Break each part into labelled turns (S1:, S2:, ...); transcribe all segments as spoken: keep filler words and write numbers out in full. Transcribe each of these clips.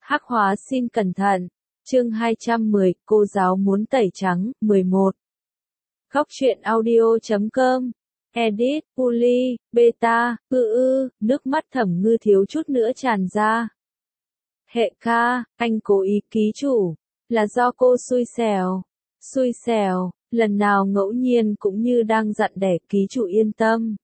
S1: Hắc hóa xin cẩn thận. Chương hai trăm mười, cô giáo muốn tẩy trắng, mười một. Góc truyện audio chấm com. Edit, Puli, Beta, ư ư, nước mắt Thẩm Ngư thiếu chút nữa tràn ra. Hệ ca, anh cố ý ký chủ. Là do cô xui xẻo. Xui xẻo, lần nào ngẫu nhiên cũng như đang dặn đẻ ký chủ yên tâm.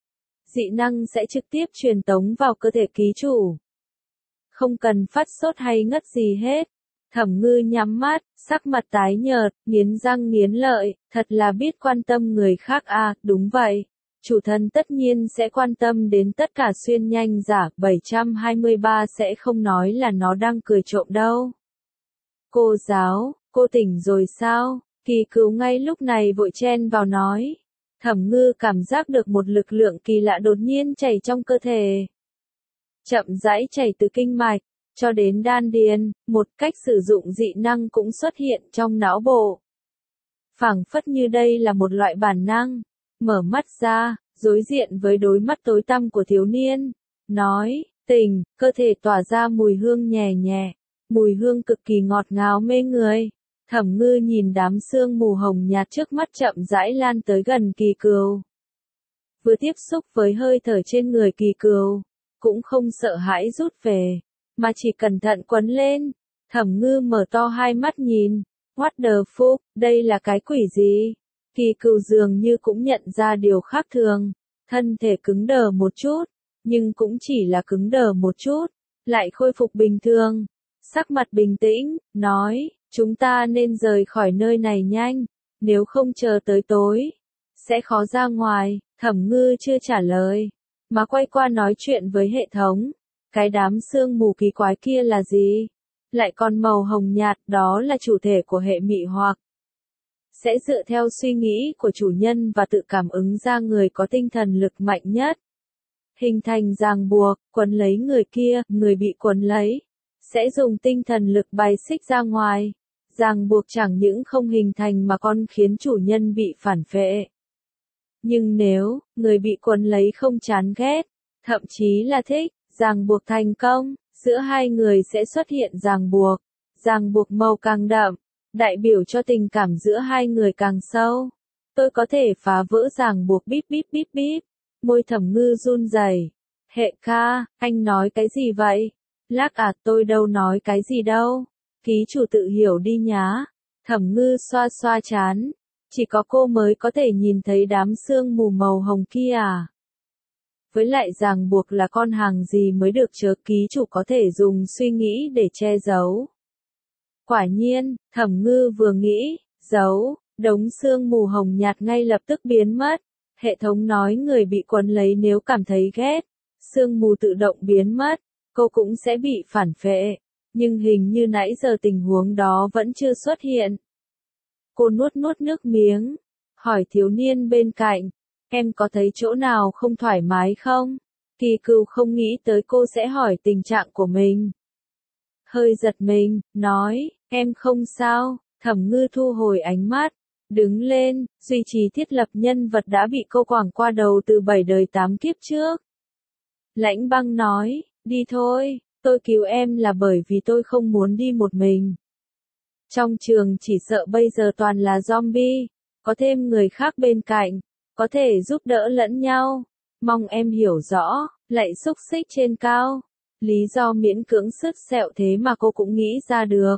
S1: Dị năng sẽ trực tiếp truyền tống vào cơ thể ký chủ. Không cần phát sốt hay ngất gì hết. Thẩm Ngư nhắm mắt, sắc mặt tái nhợt, nghiến răng nghiến lợi, thật là biết quan tâm người khác à, đúng vậy. Chủ thân tất nhiên sẽ quan tâm đến tất cả xuyên nhanh giả, bảy trăm hai mươi ba sẽ không nói là nó đang cười trộm đâu. Cô giáo, cô tỉnh rồi sao? Kỳ Cửu ngay lúc này vội chen vào nói. Thẩm Ngư cảm giác được một lực lượng kỳ lạ đột nhiên chảy trong cơ thể. Chậm rãi chảy từ kinh mạch cho đến đan điền, một cách sử dụng dị năng cũng xuất hiện trong não bộ. Phảng phất như đây là một loại bản năng. Mở mắt ra, đối diện với đôi mắt tối tăm của thiếu niên, nói, tỉnh, cơ thể tỏa ra mùi hương nhẹ nhẹ, mùi hương cực kỳ ngọt ngào mê người. Thẩm Ngư nhìn đám sương mù hồng nhạt trước mắt chậm rãi lan tới gần Kỳ Cửu. Vừa tiếp xúc với hơi thở trên người Kỳ Cửu, cũng không sợ hãi rút về, mà chỉ cẩn thận quấn lên. Thẩm Ngư mở to hai mắt nhìn, what the fuck, đây là cái quỷ gì? Kỳ Cửu dường như cũng nhận ra điều khác thường, thân thể cứng đờ một chút, nhưng cũng chỉ là cứng đờ một chút, lại khôi phục bình thường. Sắc mặt bình tĩnh, nói, chúng ta nên rời khỏi nơi này nhanh, nếu không chờ tới tối, sẽ khó ra ngoài. Thẩm Ngư chưa trả lời, mà quay qua nói chuyện với hệ thống. Cái đám sương mù kỳ quái kia là gì? Lại còn màu hồng nhạt, đó là chủ thể của hệ mị hoặc. Sẽ dựa theo suy nghĩ của chủ nhân và tự cảm ứng ra người có tinh thần lực mạnh nhất. Hình thành ràng buộc, quấn lấy người kia, người bị quấn lấy. Sẽ dùng tinh thần lực bài xích ra ngoài. Ràng buộc chẳng những không hình thành mà còn khiến chủ nhân bị phản phệ. Nhưng nếu, người bị quấn lấy không chán ghét, thậm chí là thích, ràng buộc thành công, giữa hai người sẽ xuất hiện ràng buộc. Ràng buộc màu càng đậm, đại biểu cho tình cảm giữa hai người càng sâu. Tôi có thể phá vỡ ràng buộc bíp bíp bíp bíp. Môi Thẩm Ngư run rẩy. Hệ ca, anh nói cái gì vậy? Lác à, tôi đâu nói cái gì đâu. Ký chủ tự hiểu đi nhá. Thẩm Ngư xoa xoa trán. Chỉ có cô mới có thể nhìn thấy đám sương mù màu hồng kia à? Với lại ràng buộc là con hàng gì mới được chớ, ký chủ có thể dùng suy nghĩ để che giấu. Quả nhiên, Thẩm Ngư vừa nghĩ, giấu, đống sương mù hồng nhạt ngay lập tức biến mất. Hệ thống nói người bị quấn lấy nếu cảm thấy ghét, sương mù tự động biến mất, cô cũng sẽ bị phản phệ. Nhưng hình như nãy giờ tình huống đó vẫn chưa xuất hiện. Cô nuốt nuốt nước miếng, hỏi thiếu niên bên cạnh, em có thấy chỗ nào không thoải mái không? Kỳ Cửu không nghĩ tới cô sẽ hỏi tình trạng của mình. Hơi giật mình, nói, em không sao. Thẩm Ngư thu hồi ánh mắt, đứng lên, duy trì thiết lập nhân vật đã bị cô quẳng qua đầu từ bảy đời tám kiếp trước. Lãnh Băng nói, đi thôi, tôi cứu em là bởi vì tôi không muốn đi một mình. Trong trường chỉ sợ bây giờ toàn là zombie, có thêm người khác bên cạnh, có thể giúp đỡ lẫn nhau. Mong em hiểu rõ, lại xúc xích trên cao. Lý do miễn cưỡng sứt sẹo thế mà cô cũng nghĩ ra được.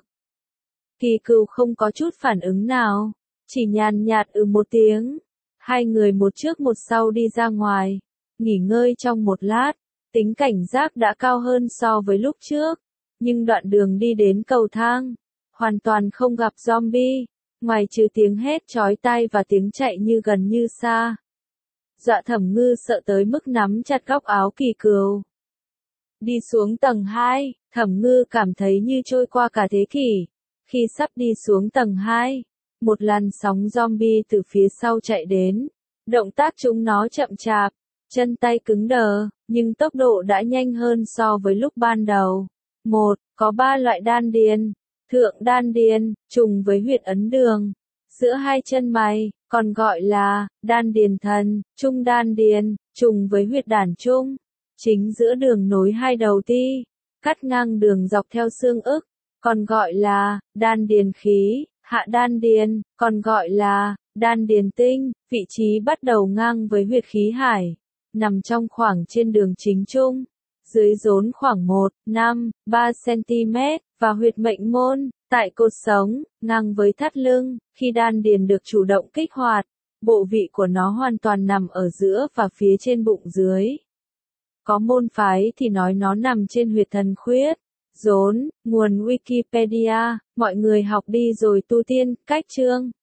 S1: Kỳ Cửu không có chút phản ứng nào, chỉ nhàn nhạt ừ một tiếng. Hai người một trước một sau đi ra ngoài, nghỉ ngơi trong một lát, tính cảnh giác đã cao hơn so với lúc trước. Nhưng đoạn đường đi đến cầu thang, hoàn toàn không gặp zombie, ngoài trừ tiếng hét chói tai và tiếng chạy như gần như xa. Dọa Thẩm Ngư sợ tới mức nắm chặt góc áo Kỳ Cửu. Đi xuống tầng hai, Thẩm Ngư cảm thấy như trôi qua cả thế kỷ. Khi sắp đi xuống tầng hai, một làn sóng zombie từ phía sau chạy đến. Động tác chúng nó chậm chạp, chân tay cứng đờ, nhưng tốc độ đã nhanh hơn so với lúc ban đầu. Một, có ba loại đan điền. Thượng đan điền, trùng với huyệt ấn đường. Giữa hai chân mày, còn gọi là đan điền thần. Trung đan điền, trùng với huyệt đản trung. Chính giữa đường nối hai đầu ti. cắt ngang đường dọc theo xương ức, còn gọi là đan điền khí, hạ đan điền, còn gọi là đan điền tinh, vị trí bắt đầu ngang với huyệt khí hải, nằm trong khoảng trên đường chính trung, dưới rốn khoảng một phẩy năm ba xăng-ti-mét, và huyệt mệnh môn, tại cột sống, ngang với thắt lưng. Khi đan điền được chủ động kích hoạt, bộ vị của nó hoàn toàn nằm ở giữa và phía trên bụng dưới. Có môn phái thì nói nó nằm trên huyệt thần khuyết. Rốn, nguồn Wikipedia, mọi người học đi rồi tu tiên, cách chương.